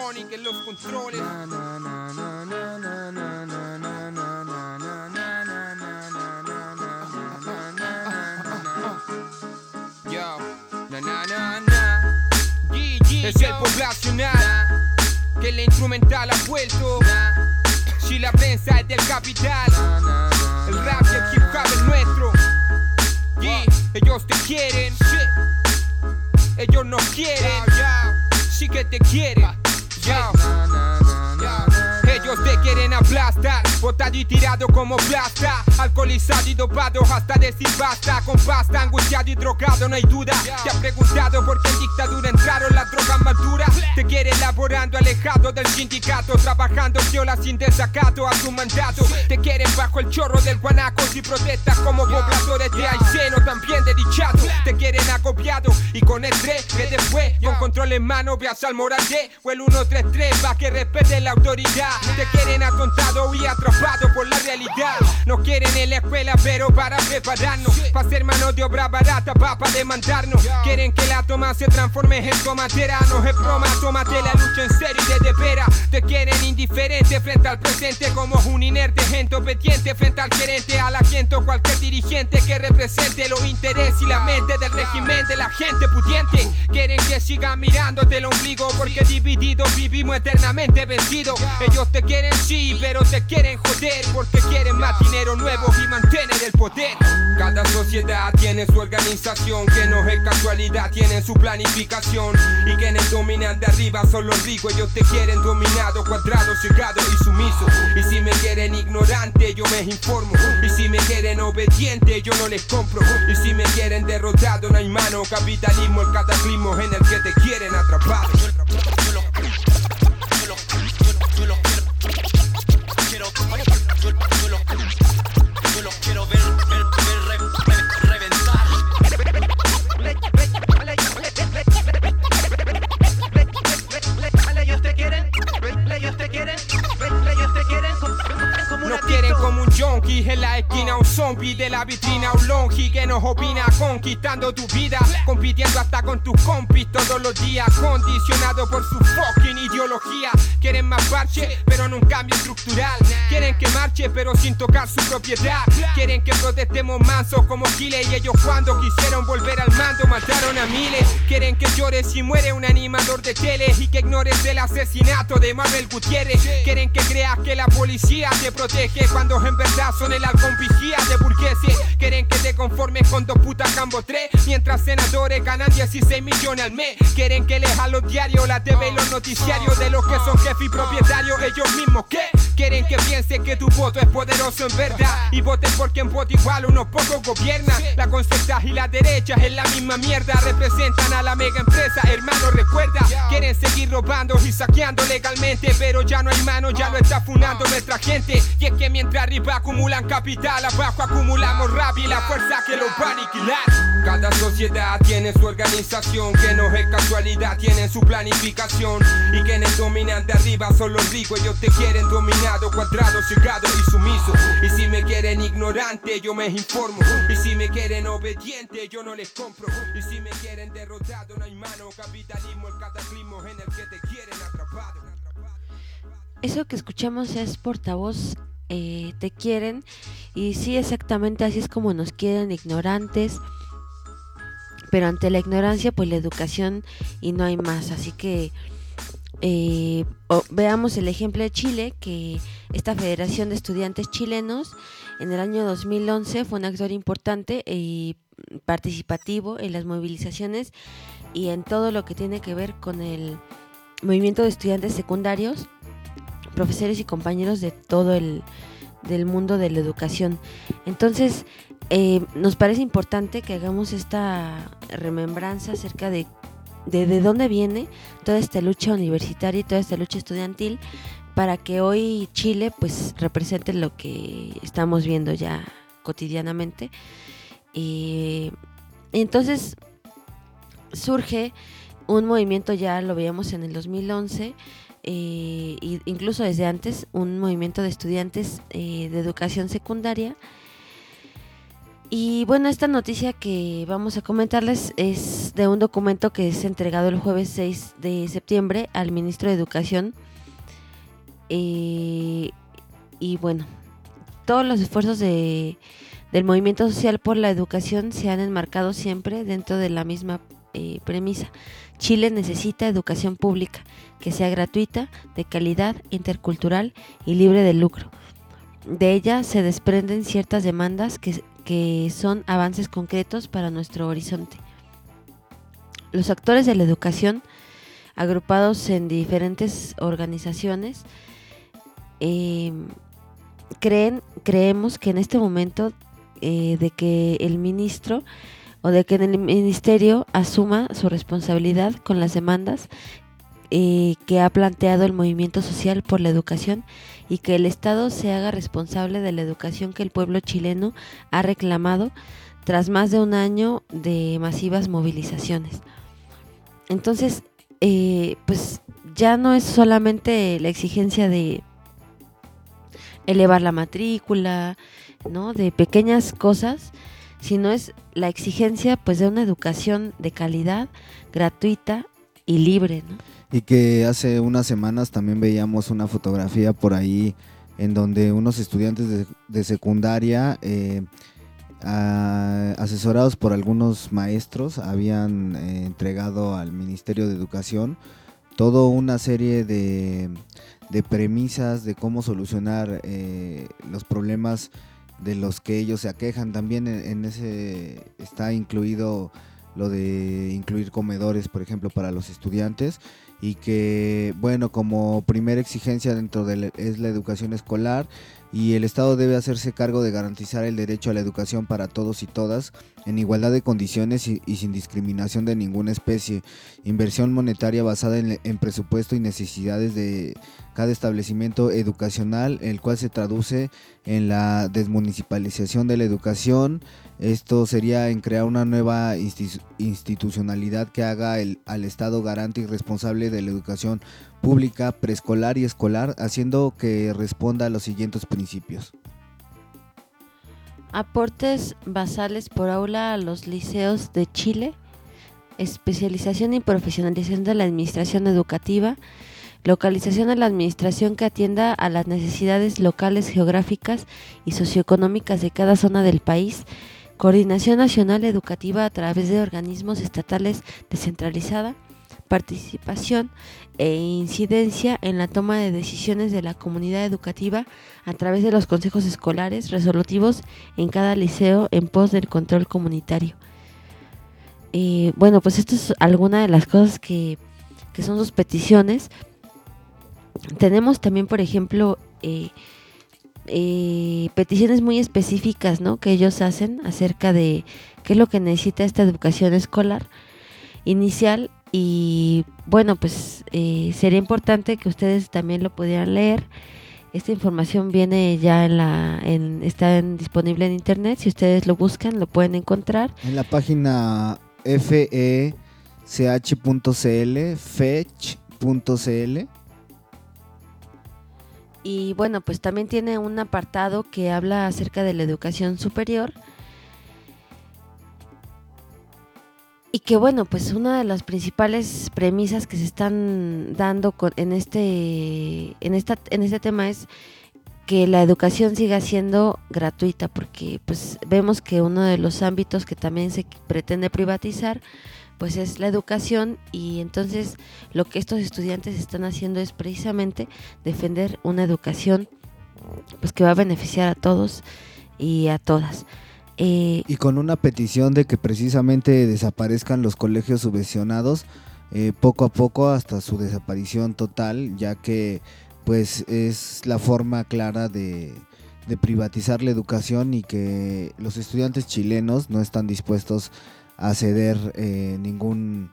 Tronic en los controles. Yo, es el poblacional que la instrumental ha vuelto. Si la prensa es del capital, el rap y el hip hop es nuestro. Ellos te quieren, ellos no quieren, sí que te quieren. Ellos te quieren aplastar, botado y tirado como plasta, alcoholizado y dopado hasta decir basta. Con pasta, angustiado y drogado, no hay duda. Te has preguntado por qué en dictadura entraron las drogas más duras. Te quieren laborando alejado del sindicato, trabajando viola sin desacato a su mandato. Te quieren bajo el chorro del guanaco si protestas como pobladores de Ayseno, también de Dichato. Te quieren agobiado y con estrés que después con control en mano veas al Morandé o el 133 pa' que respete la autoridad. Te quieren atontado y atrapado por la realidad. No quieren en la escuela pero para prepararnos, para ser mano de obra barata, pa' demandarnos. Quieren que la toma se transforme en tomatera. No es broma, tómate la lucha en serio y de veras. Te quieren indiferente frente al presente, como un inerte gente obediente frente al gerente, al agente o cualquier dirigente que represente los intereses y la mente del régimen de la gente pudiente. Quieren que siga mirándote el ombligo porque divididos vivimos eternamente vencidos. Ellos te quieren sí, pero te quieren joder porque quieren más dinero nuevo y mantener el poder. Cada sociedad tiene su organización, que no es casualidad, tienen su planificación. Y quienes dominan de arriba son los ricos. Ellos te quieren dominado, cuadrado, cegado y sumiso. Y si me quieren ignorante, yo me informo. Y si me quieren obediente, yo no les compro. Y si me quieren derrotado, no hay mano. Capitalismo, el cataclismo en el que te quieren atrapado. Yo los quiero ver reventar. Ellos te quieren. Nos quieren como un junkie en la esquina, un zombie de la vitrina, un longi que nos opina conquistando tu vida, compitiendo hasta con tus compis todos los días, condicionado por su fucking ideología. Quieren más parche, pero no un cambio estructural. Quieren que marche, pero sin tocar su propiedad. Quieren que protestemos mansos como giles, y ellos cuando quisieron volver al mando mataron a miles. Quieren que llores si muere un animador de tele y que ignores el asesinato de Manuel Gutiérrez. Quieren que creas que la policía te protege cuando en verdad son el halcón vigía de burgueses. Quieren que te conformes con 2 putas Cambo 3 mientras senadores ganan 16 millones al mes. Quieren que leas los diarios, la TV y los noticiarios de los que son jefes y propietarios. Ellos mismos que quieren que pienses que tu voto es poderoso en verdad y voten por quien vota igual, unos pocos gobiernan. La concerta y la derecha es la misma mierda, representan a la mega empresa, hermano recuerda. Quieren seguir robando y saqueando legalmente, pero ya no hay mano, ya lo está funando nuestra gente. Y es que mientras arriba acumulan capital, abajo acumulamos rabia y la fuerza que los va a aniquilar. Cada sociedad tiene su organización, que no es casualidad, tienen su planificación. Y quienes dominan de arriba son los ricos, ellos te quieren dominado, cuadrado, cegado y sumiso. Y si me quieren ignorante, yo me informo. Y si me quieren obediente, yo no les compro. Y si me quieren derrotado, no hay mano. Capitalismo, el cataclismo en el que te quieren atrapado. Eso que escuchamos es Portavoz, te quieren. Y sí, exactamente así es como nos quieren, ignorantes. Pero ante la ignorancia, pues la educación y no hay más. Así que veamos el ejemplo de Chile, que esta Federación de Estudiantes Chilenos en el año 2011 fue un actor importante y participativo en las movilizaciones y en todo lo que tiene que ver con el movimiento de estudiantes secundarios, profesores y compañeros de todo del mundo de la educación. Entonces nos parece importante que hagamos esta remembranza acerca de dónde viene toda esta lucha universitaria y toda esta lucha estudiantil, para que hoy Chile pues represente lo que estamos viendo ya cotidianamente. Y entonces surge un movimiento, ya lo veíamos en el 2011, incluso desde antes, un movimiento de estudiantes de educación secundaria Y bueno, esta noticia que vamos a comentarles es de un documento que es entregado el jueves 6 de septiembre al ministro de Educación. Y bueno, todos los esfuerzos del movimiento social por la educación se han enmarcado siempre dentro de la misma premisa. Chile necesita educación pública que sea gratuita, de calidad, intercultural y libre de lucro. De ella se desprenden ciertas demandas que son avances concretos para nuestro horizonte. Los actores de la educación, agrupados en diferentes organizaciones, creemos que en este momento de que el ministro o de que el ministerio asuma su responsabilidad con las demandas que ha planteado el movimiento social por la educación y que el Estado se haga responsable de la educación que el pueblo chileno ha reclamado tras más de un año de masivas movilizaciones. Entonces, pues ya no es solamente la exigencia de elevar la matrícula, ¿no?, de pequeñas cosas, sino es la exigencia pues de una educación de calidad, gratuita y libre, ¿no? Y que hace unas semanas también veíamos una fotografía por ahí en donde unos estudiantes de secundaria, asesorados por algunos maestros, habían entregado al Ministerio de Educación toda una serie de premisas de cómo solucionar los problemas de los que ellos se aquejan. También en ese está incluido lo de incluir comedores, por ejemplo, para los estudiantes, y que, bueno, como primera exigencia dentro de es la educación escolar, y el Estado debe hacerse cargo de garantizar el derecho a la educación para todos y todas en igualdad de condiciones y sin discriminación de ninguna especie, inversión monetaria basada en presupuesto y necesidades de cada establecimiento educacional, el cual se traduce en la desmunicipalización de la educación. Esto sería en crear una nueva institucionalidad que haga al Estado garante y responsable de la educación pública, preescolar y escolar, haciendo que responda a los siguientes principios. Aportes basales por aula a los liceos de Chile, especialización y profesionalización de la administración educativa, localización de la administración que atienda a las necesidades locales, geográficas y socioeconómicas de cada zona del país, coordinación nacional educativa a través de organismos estatales descentralizada, participación e incidencia en la toma de decisiones de la comunidad educativa a través de los consejos escolares resolutivos en cada liceo en pos del control comunitario. Bueno, pues esto es alguna de las cosas que son sus peticiones. Tenemos también, por ejemplo, peticiones muy específicas, ¿no?, que ellos hacen acerca de qué es lo que necesita esta educación escolar inicial. Y bueno, pues sería importante que ustedes también lo pudieran leer. Esta información viene ya está disponible en internet. Si ustedes lo buscan, lo pueden encontrar en la página fech.cl, fech.cl. Y bueno, pues también tiene un apartado que habla acerca de la educación superior. Y que bueno, pues una de las principales premisas que se están dando en este tema es que la educación siga siendo gratuita, porque pues vemos que uno de los ámbitos que también se pretende privatizar pues es la educación, y entonces lo que estos estudiantes están haciendo es precisamente defender una educación pues que va a beneficiar a todos y a todas. Y con una petición de que precisamente desaparezcan los colegios subvencionados poco a poco hasta su desaparición total, ya que pues es la forma clara de privatizar la educación, y que los estudiantes chilenos no están dispuestos a ceder ningún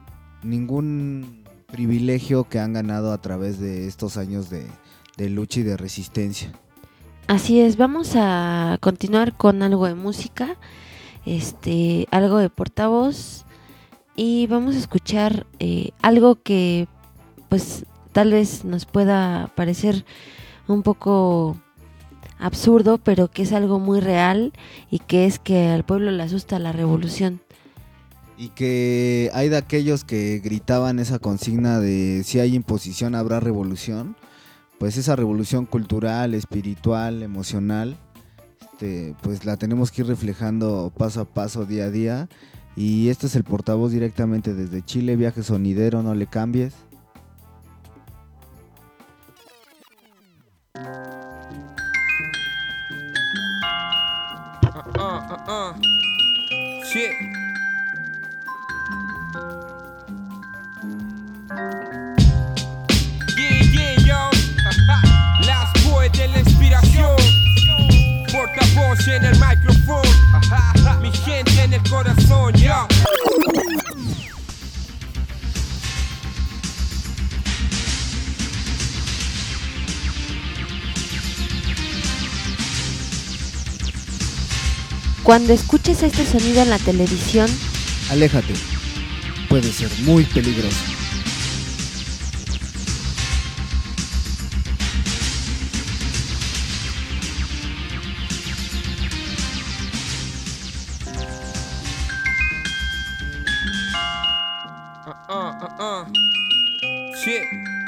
privilegio que han ganado a través de estos años de lucha y de resistencia. Así es, vamos a continuar con algo de música, algo de portavoz, y vamos a escuchar algo que pues tal vez nos pueda parecer un poco absurdo, pero que es algo muy real, y que es que al pueblo le asusta la revolución. Y que hay de aquellos que gritaban esa consigna de si hay imposición habrá revolución. Pues esa revolución cultural, espiritual, emocional, pues la tenemos que ir reflejando paso a paso, día a día. Y este es el portavoz directamente desde Chile, Viaje Sonidero, no le cambies. Shit. Yeah, yo. Las boys de la inspiración. Portavoz en el micrófono. Mi gente en el corazón, yo. Cuando escuches este sonido en la televisión, Aléjate, puede ser muy peligroso. Shit.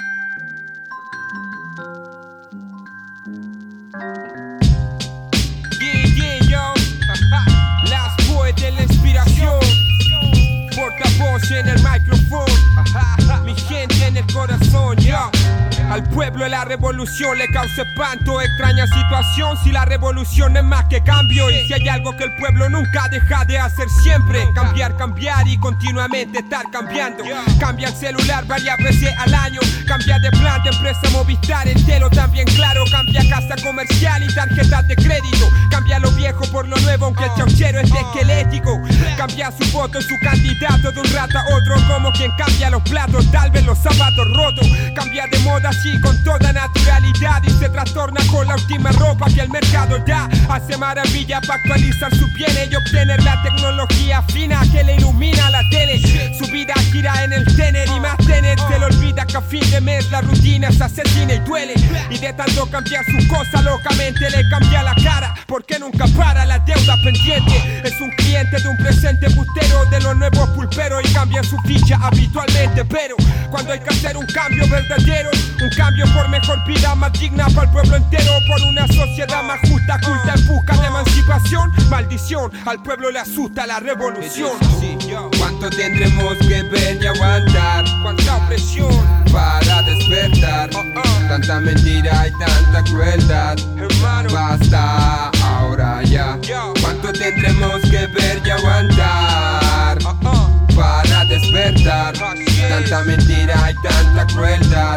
Yeah, yo. Las boys de la inspiración. Portavoz en el micrófono. Mi gente en el corazón, yo. Al pueblo la revolución le causa espanto, extraña situación si la revolución es más que cambio. Y si hay algo que el pueblo nunca deja de hacer siempre, cambiar y continuamente estar cambiando. Cambia el celular varias veces al año, cambia de plan de empresa Movistar, Entero también claro, cambia casa comercial y tarjetas de crédito, cambia lo viejo por lo nuevo aunque el chauchero es esquelético, cambia su voto, su candidato de un rato a otro, como quien cambia los platos, tal vez los zapatos rotos, cambia de moda así con toda naturalidad y se trastorna con la última ropa que el mercado da, hace maravilla para actualizar sus bienes y obtener la tecnología fina que le ilumina la tele, su vida gira en el tener y más tener, se le olvida que a fin de mes la rutina se asesina y duele, y de tanto cambiar sus cosas locamente le cambia la cara, porque nunca para la deuda pendiente, es un cliente de un presente bustero de los nuevos pulperos y cambia su ficha habitualmente, pero cuando hay que hacer un cambio verdadero, un cambio por mejor vida más digna para el pueblo entero, por una sociedad más justa, culta en busca de emancipación, maldición, al pueblo le asusta la revolución. ¿Cuánto tendremos que ver y aguantar? ¿Cuánta opresión para despertar? Tanta mentira y tanta crueldad, hermano, basta ahora ya. ¿Cuánto tendremos que ver y aguantar para despertar? Tanta mentira y tanta crueldad,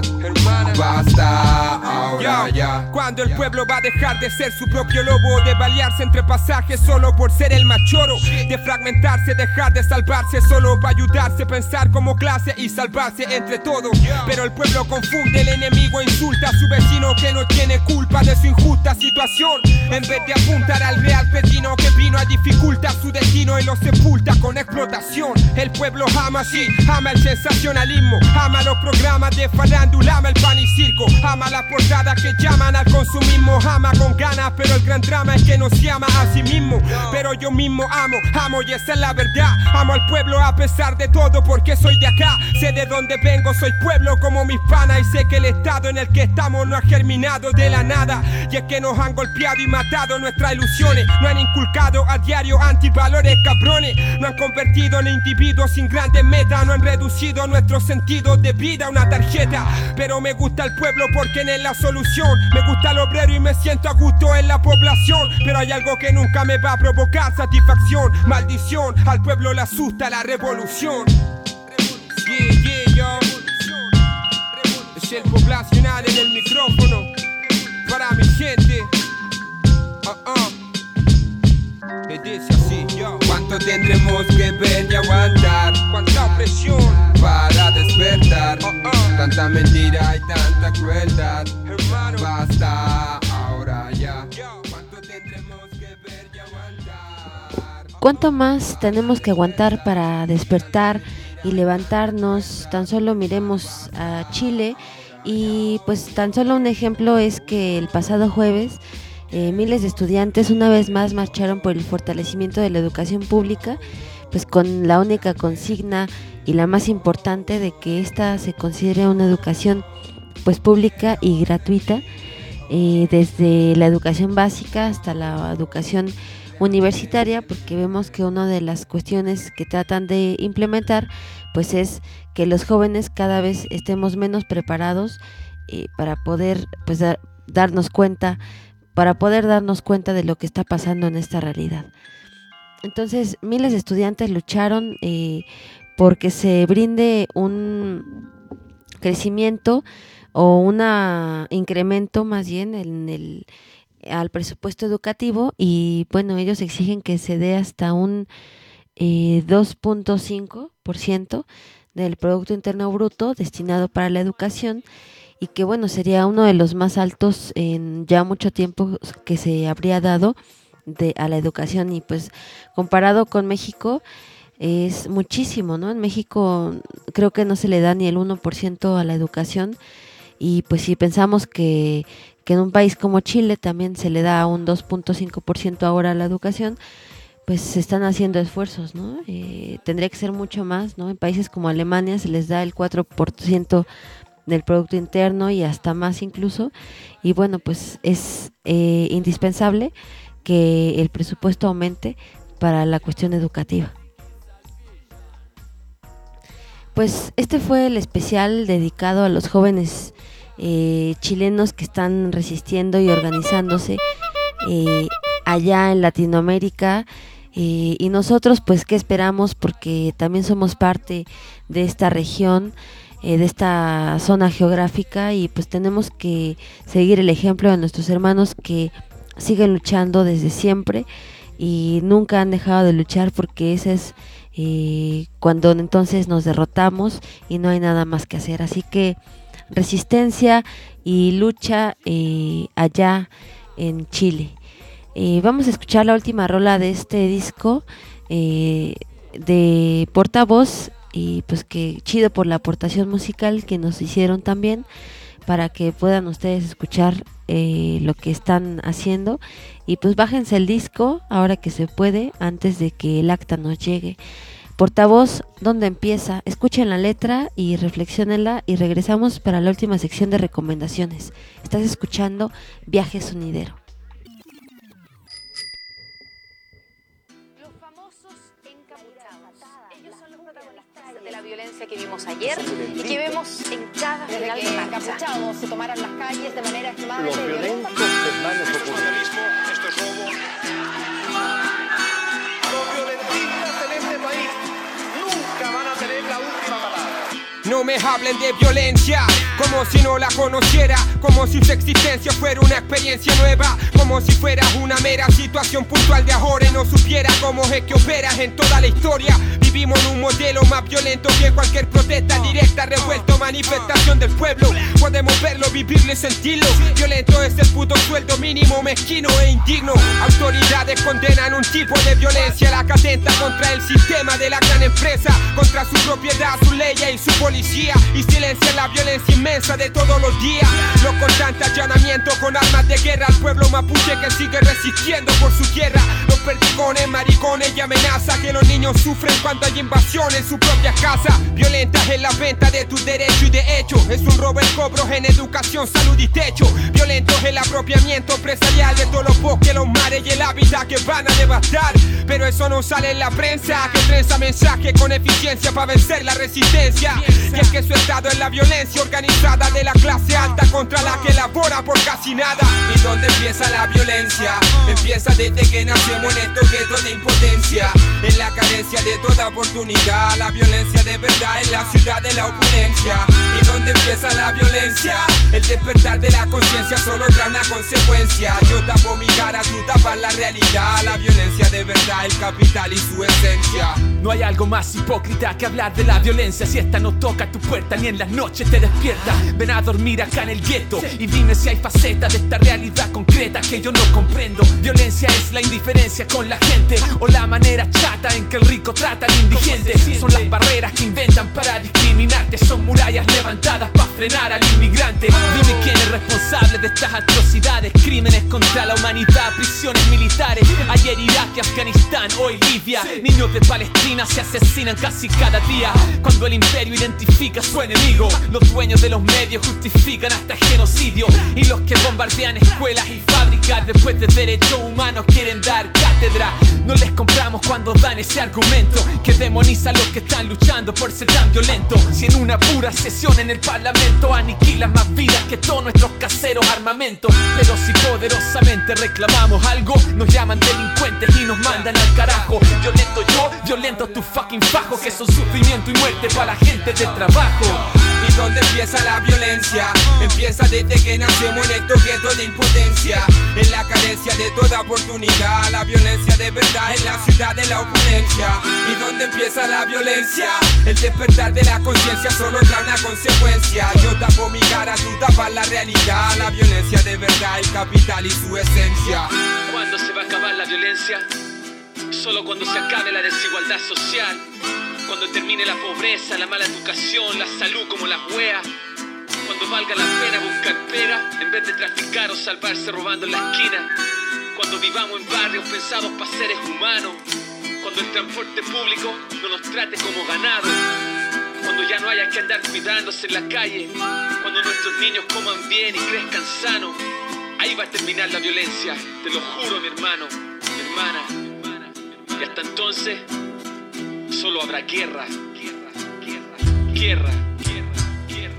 basta ahora ya. Cuando el pueblo va a dejar de ser su propio lobo, de balearse entre pasajes solo por ser el machoro, de fragmentarse, dejar de salvarse solo para ayudarse, pensar como clase y salvarse entre todos. Pero el pueblo confunde, el enemigo insulta a su vecino que no tiene culpa de su injusta situación, en vez de apuntar al real cretino que vino a dificultar su destino y lo sepulta con explotación. El pueblo ama así, ama el sensacionalismo, ama los programas de farándula, ama el pan y circo, ama las portadas que llaman al consumismo, ama con ganas, pero el gran drama es que no se ama a sí mismo. Pero yo mismo amo y esa es la verdad, amo al pueblo a pesar de todo porque soy de acá, sé de dónde vengo, soy pueblo como mis panas y sé que el estado en el que estamos no ha germinado de la nada, y es que nos han golpeado y matado nuestras ilusiones, no han inculcado a diario antivalores cabrones, no han convertido en individuos sin grandes metas, no han reducido nuestros sentidos de vida a una tarjeta. Pero me gusta el pueblo porque en él la solución, me gusta el obrero y me siento a gusto en la población, pero hay algo que nunca me va a provocar satisfacción, maldición, al pueblo le asusta la revolución. Yeah, yo. Es el poblacional en el micrófono para mi gente. Que dice así, yo. ¿Cuánto tendremos que ver y aguantar? ¿Cuánta opresión para despertar? Tanta mentira y tanta crueldad, hermano, basta ahora ya. ¿Cuánto tendremos que ver y aguantar? ¿cuánto más tenemos que aguantar para despertar y levantarnos? Tan solo miremos a Chile y pues tan solo un ejemplo es que el pasado jueves miles de estudiantes una vez más marcharon por el fortalecimiento de la educación pública, pues con la única consigna y la más importante de que ésta se considere una educación pues pública y gratuita, desde la educación básica hasta la educación universitaria, porque vemos que una de las cuestiones que tratan de implementar pues es que los jóvenes cada vez estemos menos preparados para poder pues darnos cuenta de lo que está pasando en esta realidad. Entonces, miles de estudiantes lucharon porque se brinde un crecimiento o un incremento más bien al presupuesto educativo, y bueno, ellos exigen que se dé hasta un 2.5% del Producto Interno Bruto destinado para la educación, y que bueno, sería uno de los más altos en ya mucho tiempo que se habría dado a la educación, y pues comparado con México es muchísimo, ¿no? En México creo que no se le da ni el 1% a la educación, y pues si pensamos que en un país como Chile también se le da un 2.5% ahora a la educación, pues se están haciendo esfuerzos, ¿no? Tendría que ser mucho más, ¿no? En países como Alemania se les da el 4% del Producto Interno y hasta más incluso, y bueno, pues es indispensable que el presupuesto aumente para la cuestión educativa. Pues este fue el especial dedicado a los jóvenes chilenos que están resistiendo y organizándose allá en Latinoamérica, y nosotros pues qué esperamos, porque también somos parte de esta región, de esta zona geográfica, y pues tenemos que seguir el ejemplo de nuestros hermanos que siguen luchando desde siempre y nunca han dejado de luchar, porque ese es cuando entonces nos derrotamos y no hay nada más que hacer. Así que resistencia y lucha allá en Chile. Vamos a escuchar la última rola de este disco de Portavoz, y pues que chido por la aportación musical que nos hicieron también, para que puedan ustedes escuchar lo que están haciendo, y pues bájense el disco ahora que se puede, antes de que el acta nos llegue. Portavoz, ¿dónde empieza? Escuchen la letra y reflexionenla, y regresamos para la última sección de recomendaciones. Estás escuchando Viaje Sonidero. Los famosos encapuchados. Ellos son los protagonistas de la violencia que vimos ayer y que vemos en cada final de marcha. Los encapuchados se tomaron las calles de manera extremadamente violenta. Los violentos desmanes Esto es vandalismo, esto es robo. Los violentistas en este país nunca van a tener la última palabra. No me hablen de violencia, como si no la conociera, como si su existencia fuera una experiencia nueva, como si fuera una mera situación puntual de ahora y no supiera cómo es que operas en toda la historia. Vivimos en un modelo más violento que cualquier protesta directa, revuelto, manifestación del pueblo. Podemos verlo, vivirlo y sentirlo. Violento es el puto sueldo mínimo, mezquino e indigno. Autoridades condenan un tipo de violencia, la que atenta contra el sistema de la gran empresa, contra su propiedad, su ley y su policía, y silencian la violencia inmensa de todos los días. Los constantes allanamientos con armas de guerra al pueblo mapuche que sigue resistiendo por su tierra. Los perdigones, maricones y amenaza que los niños sufren cuando hay invasión en su propia casa. Violentas en la venta de tus derechos y de hecho es un robo en cobros en educación, salud y techo. Violentos el apropiamiento empresarial de todos los bosques, los mares y el hábitat que van a devastar. Pero eso no sale en la prensa, que trenza mensaje con eficiencia para vencer la resistencia. Y es que su estado es la violencia organizada de la clase alta contra la que labora por casi nada. ¿Y dónde empieza la violencia? Empieza desde que nacemos en estos guetos de impotencia, en la carencia de toda oportunidad. La violencia de verdad en la ciudad de la opulencia. ¿Y dónde empieza la violencia? El despertar de la conciencia solo trae una consecuencia. Yo tapo mi cara, tú tapas la realidad. La violencia de verdad, el capital y su esencia. No hay algo más hipócrita que hablar de la violencia. Si esta no toca tu puerta ni en las noches te despierta. Ven a dormir acá en el gueto y dime si hay facetas de esta realidad concreta que yo no comprendo. Violencia es la indiferencia con la gente, o la manera chata en que el rico trata al indigente. Son las barreras que inventan para discriminarte, son murallas levantadas para frenar al inmigrante. Dime quién es responsable de estas atrocidades, crímenes contra la humanidad, prisiones militares. Ayer Irak y Afganistán, hoy Libia. Niños de Palestina se asesinan casi cada día. Cuando el imperio identifica a su enemigo, los dueños de los medios justifican hasta el genocidio. Y los que bombardean escuelas y fábricas después de derechos humanos quieren dar cátedra. No les compramos cuando dan ese argumento que demoniza a los que están luchando por ser tan violentos. Si en una pura sesión en el parlamento aniquilan más vidas que todos nuestros caseros armamentos. Pero si poderosamente reclamamos algo, nos llaman delincuentes y nos mandan al carajo. Violento yo, violento tu fucking fajo, que son sufrimiento y muerte para la gente de trabajo. ¿Y dónde empieza la violencia? Empieza desde que nacemos en estos guetos de impotencia, en la carencia de toda oportunidad. La violencia de verdad en la ciudad de la opulencia. ¿Y dónde empieza la violencia? El despertar de la conciencia solo trae una consecuencia. Yo tapo mi cara, tú tapas la realidad. La violencia de verdad, el capital y su esencia. ¿Cuándo se va a acabar la violencia? Solo cuando se acabe la desigualdad social, cuando termine la pobreza, la mala educación, la salud como las weas. Cuando valga la pena buscar pega en vez de traficar o salvarse robando en la esquina. Cuando vivamos en barrios pensados para seres humanos. Cuando el transporte público no nos trate como ganado. Cuando ya no haya que andar cuidándose en la calle. Cuando nuestros niños coman bien y crezcan sanos. Ahí va a terminar la violencia, te lo juro, mi hermano, mi hermana. Y hasta entonces solo habrá guerra, guerra, guerra, guerra, guerra, guerra,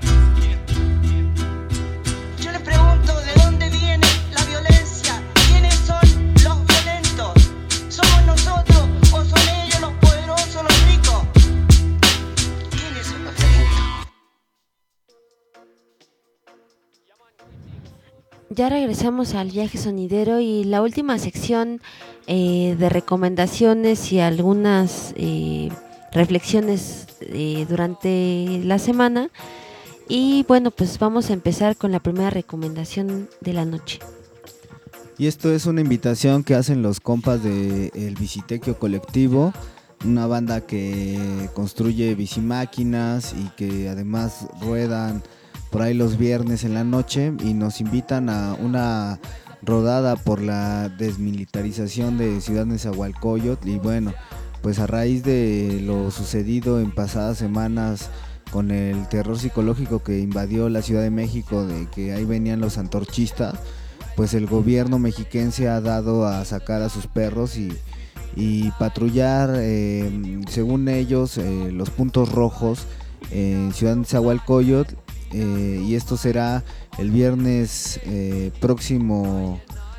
guerra. Yo les pregunto, ¿de dónde viene la violencia? ¿Quiénes son los violentos? ¿Somos nosotros o son ellos los poderosos, los ricos? ¿Quiénes son los violentos? Ya regresamos al viaje sonidero y la última sección de recomendaciones y algunas reflexiones durante la semana. Y bueno, pues vamos a empezar con la primera recomendación de la noche. Y esto es una invitación que hacen los compas de El Bicitequio Colectivo, una banda que construye bicimáquinas y que además ruedan por ahí los viernes en la noche, y nos invitan a una rodada por la desmilitarización de Ciudad Nezahualcóyotl. Y bueno, pues a raíz de lo sucedido en pasadas semanas con el terror psicológico que invadió la Ciudad de México, de que ahí venían los antorchistas, pues el gobierno mexiquense ha dado a sacar a sus perros y patrullar, según ellos, los puntos rojos en Ciudad Nezahualcóyotl. Y esto será el viernes próximo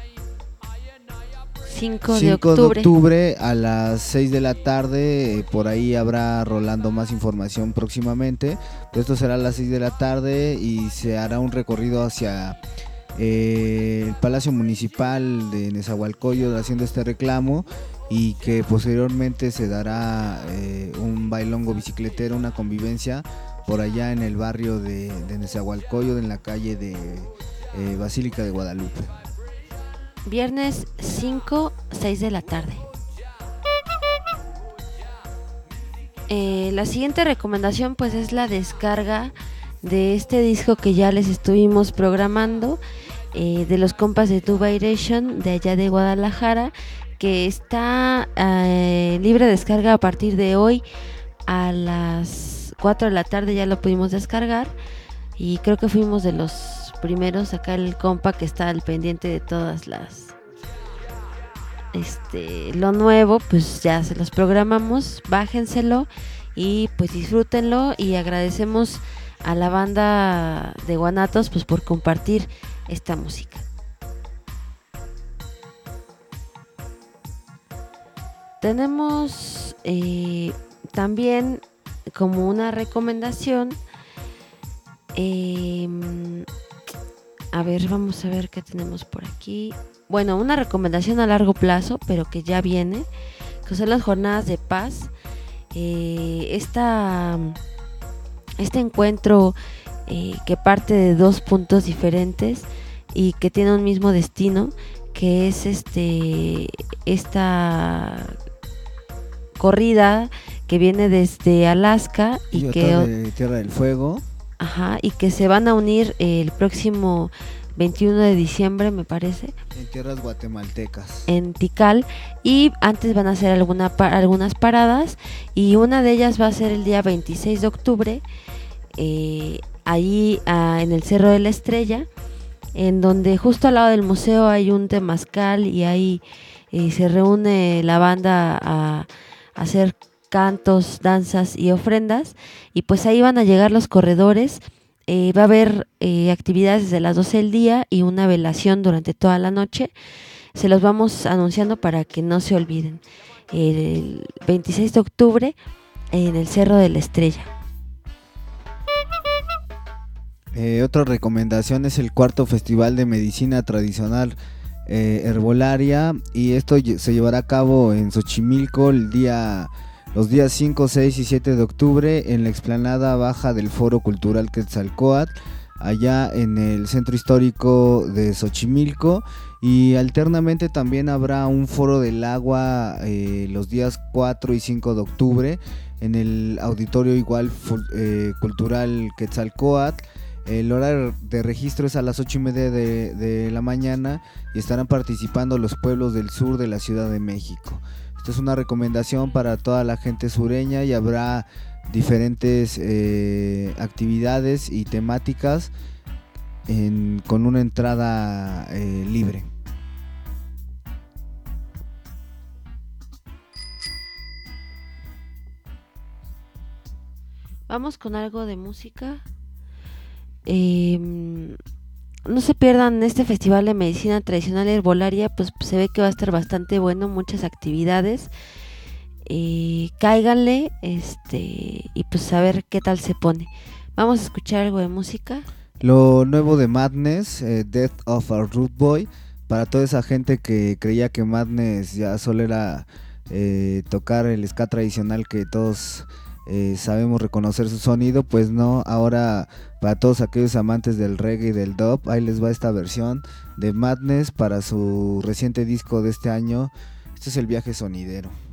5 de octubre a las 6 de la tarde. Por ahí habrá rolando más información próximamente, pero esto será a las 6 de la tarde y se hará un recorrido hacia el Palacio Municipal de Nezahualcóyotl haciendo este reclamo, y que posteriormente se dará un bailongo bicicletero, una convivencia por allá en el barrio de Nezahualcóyotl, en la calle de Basílica de Guadalupe. Viernes 5, 6 de la tarde. La siguiente recomendación pues es la descarga de este disco que ya les estuvimos programando, de los compas de Tubairation de allá de Guadalajara, que está libre de descarga a partir de hoy a las 4 de la tarde. Ya lo pudimos descargar y creo que fuimos de los primeros. Acá el compa que está al pendiente de todas las lo nuevo, pues ya se los programamos, bájenselo y pues disfrútenlo, y agradecemos a la banda de Guanatos pues por compartir esta música. Tenemos también como una recomendación, a ver, vamos a ver qué tenemos por aquí. Bueno, una recomendación a largo plazo, pero que ya viene, que son las jornadas de paz. Este encuentro que parte de dos puntos diferentes y que tiene un mismo destino, que es esta corrida que viene desde Alaska y otra de Tierra del Fuego. Ajá, y que se van a unir el próximo 21 de diciembre, me parece. En tierras guatemaltecas. En Tikal, y antes van a hacer algunas paradas, y una de ellas va a ser el día 26 de octubre, allí en el Cerro de la Estrella, en donde justo al lado del museo hay un temazcal y ahí se reúne la banda a hacer cantos, danzas y ofrendas, y pues ahí van a llegar los corredores. Va a haber actividades desde las 12 del día y una velación durante toda la noche. Se los vamos anunciando para que no se olviden. El 26 de octubre en el Cerro de la Estrella. Otra recomendación es el 4º Festival de Medicina Tradicional Herbolaria, y esto se llevará a cabo en Xochimilco los días 5, 6 y 7 de octubre en la explanada baja del Foro Cultural Quetzalcóatl, allá en el centro histórico de Xochimilco, y alternamente también habrá un foro del agua los días 4 y 5 de octubre en el auditorio igual cultural Quetzalcóatl. El horario de registro es a las 8:30 de la mañana y estarán participando los pueblos del sur de la Ciudad de México. Esta es una recomendación para toda la gente sureña y habrá diferentes actividades y temáticas con una entrada libre. Vamos con algo de música. No se pierdan este Festival de Medicina Tradicional Herbolaria, pues se ve que va a estar bastante bueno, muchas actividades. Cáiganle, y pues a ver qué tal se pone. Vamos a escuchar algo de música. Lo nuevo de Madness, Death of a Rude Boy, para toda esa gente que creía que Madness ya solo era tocar el ska tradicional, que todos sabemos reconocer su sonido. Pues no, ahora para todos aquellos amantes del reggae y del dub, ahí les va esta versión de Madness para su reciente disco de este año. Este es el viaje sonidero.